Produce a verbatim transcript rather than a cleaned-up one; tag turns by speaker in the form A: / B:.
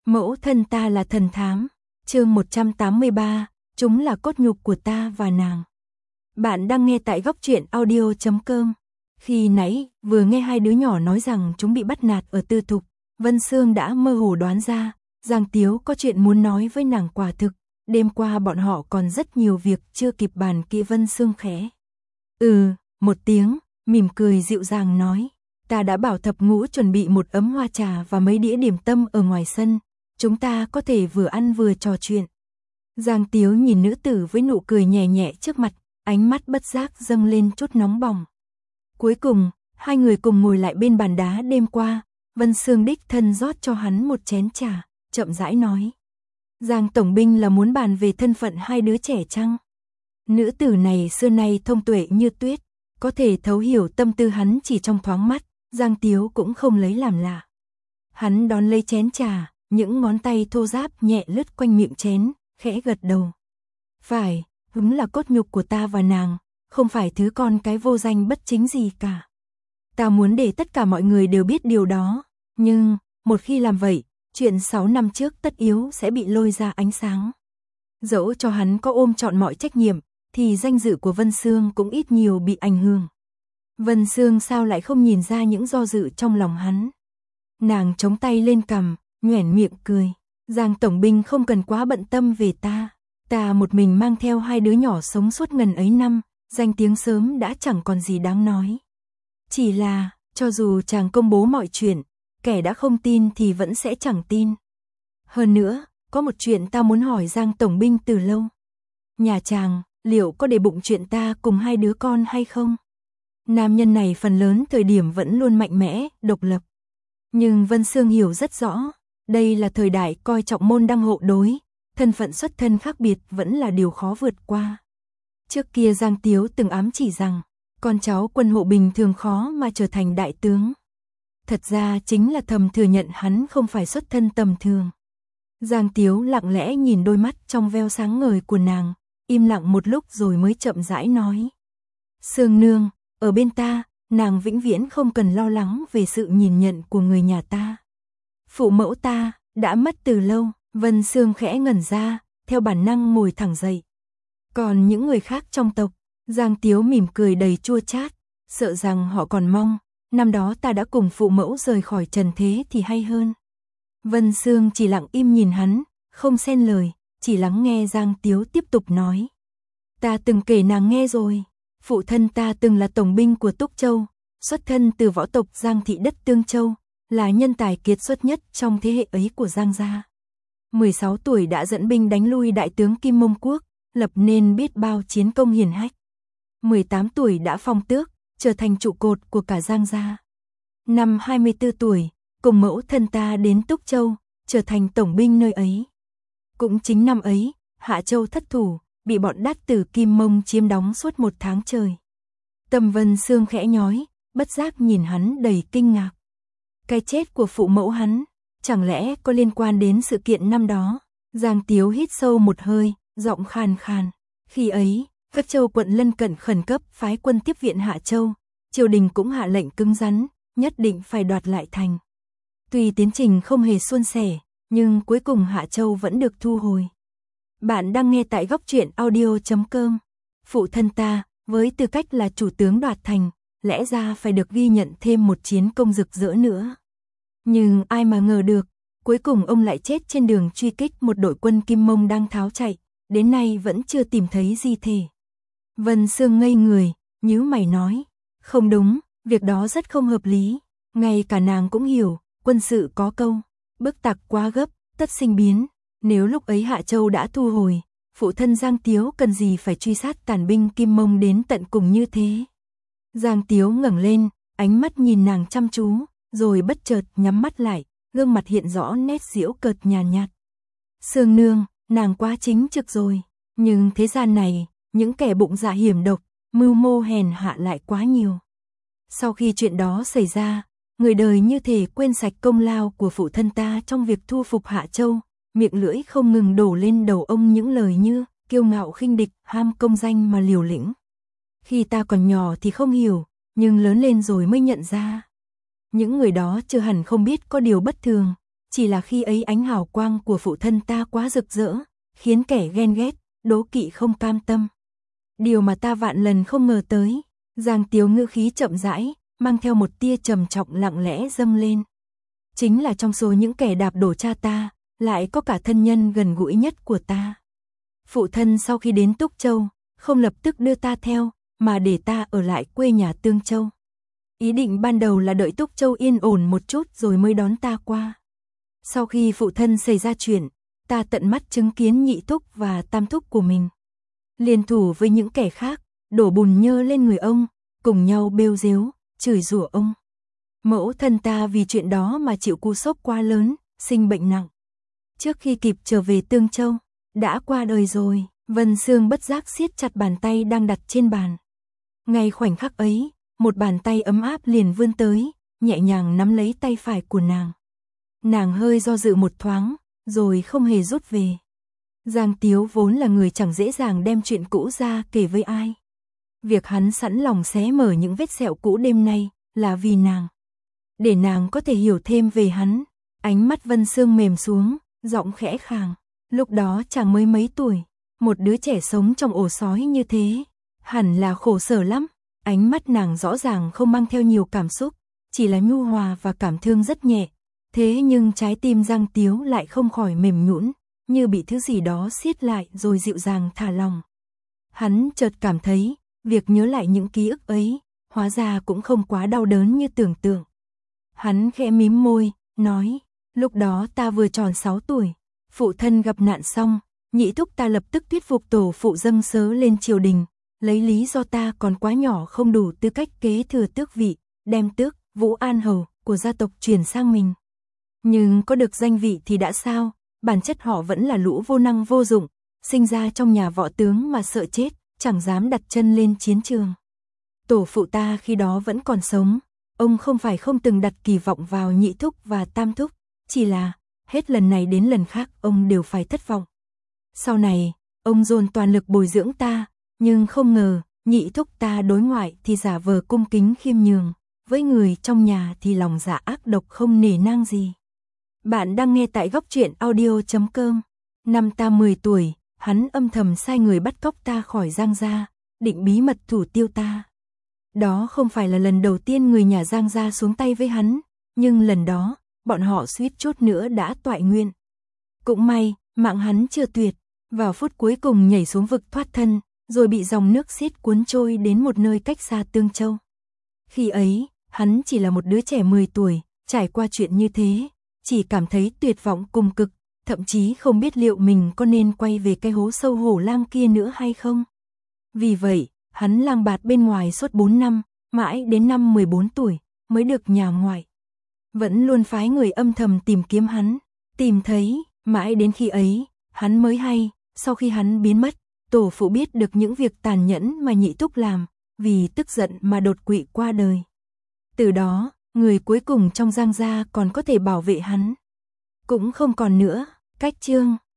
A: Mẫu thân ta là thần thám. Chương một trăm tám mươi ba, chúng là cốt nhục của ta và nàng. Bạn đang nghe tại góc truyện audio chấm com. Khi nãy, vừa nghe hai đứa nhỏ nói rằng chúng bị bắt nạt ở tư thục, Vân Sương đã mơ hồ đoán ra, Giang Tiếu có chuyện muốn nói với nàng quả thực. Đêm qua bọn họ còn rất nhiều việc chưa kịp bàn kỹ. Vân Sương khẽ Ừ, một tiếng, mỉm cười dịu dàng nói. Ta đã bảo thập ngũ chuẩn bị một ấm hoa trà và mấy đĩa điểm tâm ở ngoài sân. Chúng ta có thể vừa ăn vừa trò chuyện. Giang Tiếu nhìn nữ tử với nụ cười nhẹ nhẹ trước mặt, ánh mắt bất giác dâng lên chút nóng bỏng. Cuối cùng, hai người cùng ngồi lại bên bàn đá đêm qua. Vân Sương đích thân rót cho hắn một chén trà, chậm rãi nói. Giang tổng binh là muốn bàn về thân phận hai đứa trẻ chăng? Nữ tử này xưa nay thông tuệ như tuyết, có thể thấu hiểu tâm tư hắn chỉ trong thoáng mắt. Giang Tiếu cũng không lấy làm lạ. Hắn đón lấy chén trà, những ngón tay thô ráp nhẹ lướt quanh miệng chén, khẽ gật đầu. Phải, đúng là cốt nhục của ta và nàng, không phải thứ con cái vô danh bất chính gì cả. Ta muốn để tất cả mọi người đều biết điều đó, nhưng, một khi làm vậy, chuyện sáu năm trước tất yếu sẽ bị lôi ra ánh sáng. Dẫu cho hắn có ôm trọn mọi trách nhiệm, thì danh dự của Vân Sương cũng ít nhiều bị ảnh hưởng. Vân Sương sao lại không nhìn ra những do dự trong lòng hắn. Nàng chống tay lên cằm, nhoẻn miệng cười. Giang tổng binh không cần quá bận tâm về ta. Ta một mình mang theo hai đứa nhỏ sống suốt ngần ấy năm, danh tiếng sớm đã chẳng còn gì đáng nói. Chỉ là, cho dù chàng công bố mọi chuyện, kẻ đã không tin thì vẫn sẽ chẳng tin. Hơn nữa, có một chuyện ta muốn hỏi Giang tổng binh từ lâu. Nhà chàng, liệu có để bụng chuyện ta cùng hai đứa con hay không? Nam nhân này phần lớn thời điểm vẫn luôn mạnh mẽ, độc lập. Nhưng Vân Sương hiểu rất rõ, đây là thời đại coi trọng môn đăng hộ đối, thân phận xuất thân khác biệt vẫn là điều khó vượt qua. Trước kia Giang Tiếu từng ám chỉ rằng, con cháu quân hộ bình thường khó mà trở thành đại tướng. Thật ra chính là thầm thừa nhận hắn không phải xuất thân tầm thường. Giang Tiếu lặng lẽ nhìn đôi mắt trong veo sáng ngời của nàng, im lặng một lúc rồi mới chậm rãi nói. Sương nương, ở bên ta, nàng vĩnh viễn không cần lo lắng về sự nhìn nhận của người nhà ta. Phụ mẫu ta, đã mất từ lâu. Vân Sương khẽ ngẩn ra, theo bản năng ngồi thẳng dậy. Còn những người khác trong tộc, Giang Tiếu mỉm cười đầy chua chát, sợ rằng họ còn mong, năm đó ta đã cùng phụ mẫu rời khỏi trần thế thì hay hơn. Vân Sương chỉ lặng im nhìn hắn, không xen lời, chỉ lắng nghe Giang Tiếu tiếp tục nói. Ta từng kể nàng nghe rồi. Phụ thân ta từng là tổng binh của Túc Châu, xuất thân từ võ tộc Giang thị đất Tương Châu, là nhân tài kiệt xuất nhất trong thế hệ ấy của Giang gia. mười sáu tuổi đã dẫn binh đánh lui đại tướng Kim Mông Quốc, lập nên biết bao chiến công hiển hách. mười tám tuổi đã phong tước, trở thành trụ cột của cả Giang gia. Năm hai mươi tư tuổi, cùng mẫu thân ta đến Túc Châu, trở thành tổng binh nơi ấy. Cũng chính năm ấy, Hạ Châu thất thủ, bị bọn đát tử Kim Mông chiếm đóng suốt một tháng trời. Tâm Vân Sương khẽ nhói, bất giác nhìn hắn đầy kinh ngạc. Cái chết của phụ mẫu hắn, chẳng lẽ có liên quan đến sự kiện năm đó? Giang Tiếu hít sâu một hơi, giọng khàn khàn. Khi ấy, các châu quận lân cận khẩn cấp phái quân tiếp viện Hạ Châu, triều đình cũng hạ lệnh cứng rắn, nhất định phải đoạt lại thành. Tuy tiến trình không hề suôn sẻ, nhưng cuối cùng Hạ Châu vẫn được thu hồi. Bạn đang nghe tại góc truyện audio chấm com. Phụ thân ta, với tư cách là chủ tướng đoạt thành, lẽ ra phải được ghi nhận thêm một chiến công rực rỡ nữa. Nhưng ai mà ngờ được, cuối cùng ông lại chết trên đường truy kích một đội quân Kim Mông đang tháo chạy, đến nay vẫn chưa tìm thấy di thể. Vân Sương ngây người, nhíu mày nói, không đúng, việc đó rất không hợp lý. Ngay cả nàng cũng hiểu, quân sự có câu, bức tặc quá gấp, tất sinh biến. Nếu lúc ấy Hạ Châu đã thu hồi, phụ thân Giang Tiếu cần gì phải truy sát tàn binh Kim Mông đến tận cùng như thế. Giang Tiếu ngẩng lên, ánh mắt nhìn nàng chăm chú, rồi bất chợt nhắm mắt lại, gương mặt hiện rõ nét giễu cợt nhàn nhạt. Sương nương, nàng quá chính trực rồi, nhưng thế gian này, những kẻ bụng dạ hiểm độc, mưu mô hèn hạ lại quá nhiều. Sau khi chuyện đó xảy ra, người đời như thể quên sạch công lao của phụ thân ta trong việc thu phục Hạ Châu. Miệng lưỡi không ngừng đổ lên đầu ông những lời như kiêu ngạo khinh địch, ham công danh mà liều lĩnh. Khi ta còn nhỏ thì không hiểu, nhưng lớn lên rồi mới nhận ra. Những người đó chưa hẳn không biết có điều bất thường, chỉ là khi ấy ánh hào quang của phụ thân ta quá rực rỡ, khiến kẻ ghen ghét, đố kỵ không cam tâm. Điều mà ta vạn lần không ngờ tới, Giang Tiếu ngữ khí chậm rãi, mang theo một tia trầm trọng lặng lẽ dâng lên. Chính là trong số những kẻ đạp đổ cha ta, lại có cả thân nhân gần gũi nhất của ta. Phụ thân sau khi đến Túc Châu, không lập tức đưa ta theo, mà để ta ở lại quê nhà Tương Châu. Ý định ban đầu là đợi Túc Châu yên ổn một chút rồi mới đón ta qua. Sau khi phụ thân xảy ra chuyện, ta tận mắt chứng kiến nhị thúc và tam thúc của mình liên thủ với những kẻ khác, đổ bùn nhơ lên người ông, cùng nhau bêu rếu, chửi rủa ông. Mẫu thân ta vì chuyện đó mà chịu cú sốc quá lớn, sinh bệnh nặng. Trước khi kịp trở về Tương Châu, đã qua đời rồi. Vân Sương bất giác siết chặt bàn tay đang đặt trên bàn. Ngay khoảnh khắc ấy, một bàn tay ấm áp liền vươn tới, nhẹ nhàng nắm lấy tay phải của nàng. Nàng hơi do dự một thoáng, rồi không hề rút về. Giang Tiếu vốn là người chẳng dễ dàng đem chuyện cũ ra kể với ai. Việc hắn sẵn lòng xé mở những vết sẹo cũ đêm nay là vì nàng. Để nàng có thể hiểu thêm về hắn. Ánh mắt Vân Sương mềm xuống, giọng khẽ khàng. Lúc đó chàng mới mấy tuổi, một đứa trẻ sống trong ổ sói như thế, hẳn là khổ sở lắm. Ánh mắt nàng rõ ràng không mang theo nhiều cảm xúc, chỉ là nhu hòa và cảm thương rất nhẹ. Thế nhưng trái tim Giang Tiếu lại không khỏi mềm nhũn, như bị thứ gì đó siết lại rồi dịu dàng thả lòng. Hắn chợt cảm thấy, việc nhớ lại những ký ức ấy, hóa ra cũng không quá đau đớn như tưởng tượng. Hắn khẽ mím môi, nói, lúc đó ta vừa tròn sáu tuổi, phụ thân gặp nạn xong, nhị thúc ta lập tức thuyết phục tổ phụ dâng sớ lên triều đình, lấy lý do ta còn quá nhỏ không đủ tư cách kế thừa tước vị, đem tước, Vũ An Hầu, của gia tộc truyền sang mình. Nhưng có được danh vị thì đã sao, bản chất họ vẫn là lũ vô năng vô dụng, sinh ra trong nhà võ tướng mà sợ chết, chẳng dám đặt chân lên chiến trường. Tổ phụ ta khi đó vẫn còn sống, ông không phải không từng đặt kỳ vọng vào nhị thúc và tam thúc, chỉ là, hết lần này đến lần khác ông đều phải thất vọng. Sau này, ông dồn toàn lực bồi dưỡng ta, nhưng không ngờ, nhị thúc ta đối ngoại thì giả vờ cung kính khiêm nhường, với người trong nhà thì lòng dạ ác độc không nể nang gì. Bạn đang nghe tại góc truyện audio chấm com. Năm ta mười tuổi, hắn âm thầm sai người bắt cóc ta khỏi Giang gia, định bí mật thủ tiêu ta. Đó không phải là lần đầu tiên người nhà Giang gia xuống tay với hắn, nhưng lần đó, bọn họ suýt chút nữa đã toại nguyện. Cũng may, mạng hắn chưa tuyệt, vào phút cuối cùng nhảy xuống vực thoát thân, rồi bị dòng nước xiết cuốn trôi đến một nơi cách xa Tương Châu. Khi ấy, hắn chỉ là một đứa trẻ mười tuổi, trải qua chuyện như thế, chỉ cảm thấy tuyệt vọng cùng cực, thậm chí không biết liệu mình có nên quay về cái hố sâu hổ lang kia nữa hay không. Vì vậy, hắn lang bạt bên ngoài suốt bốn năm, mãi đến năm mười bốn tuổi, mới được nhà ngoại. Vẫn luôn phái người âm thầm tìm kiếm hắn, tìm thấy, mãi đến khi ấy, hắn mới hay, sau khi hắn biến mất, tổ phụ biết được những việc tàn nhẫn mà nhị thúc làm, vì tức giận mà đột quỵ qua đời. Từ đó, người cuối cùng trong Giang gia còn có thể bảo vệ hắn cũng không còn nữa. Cách chương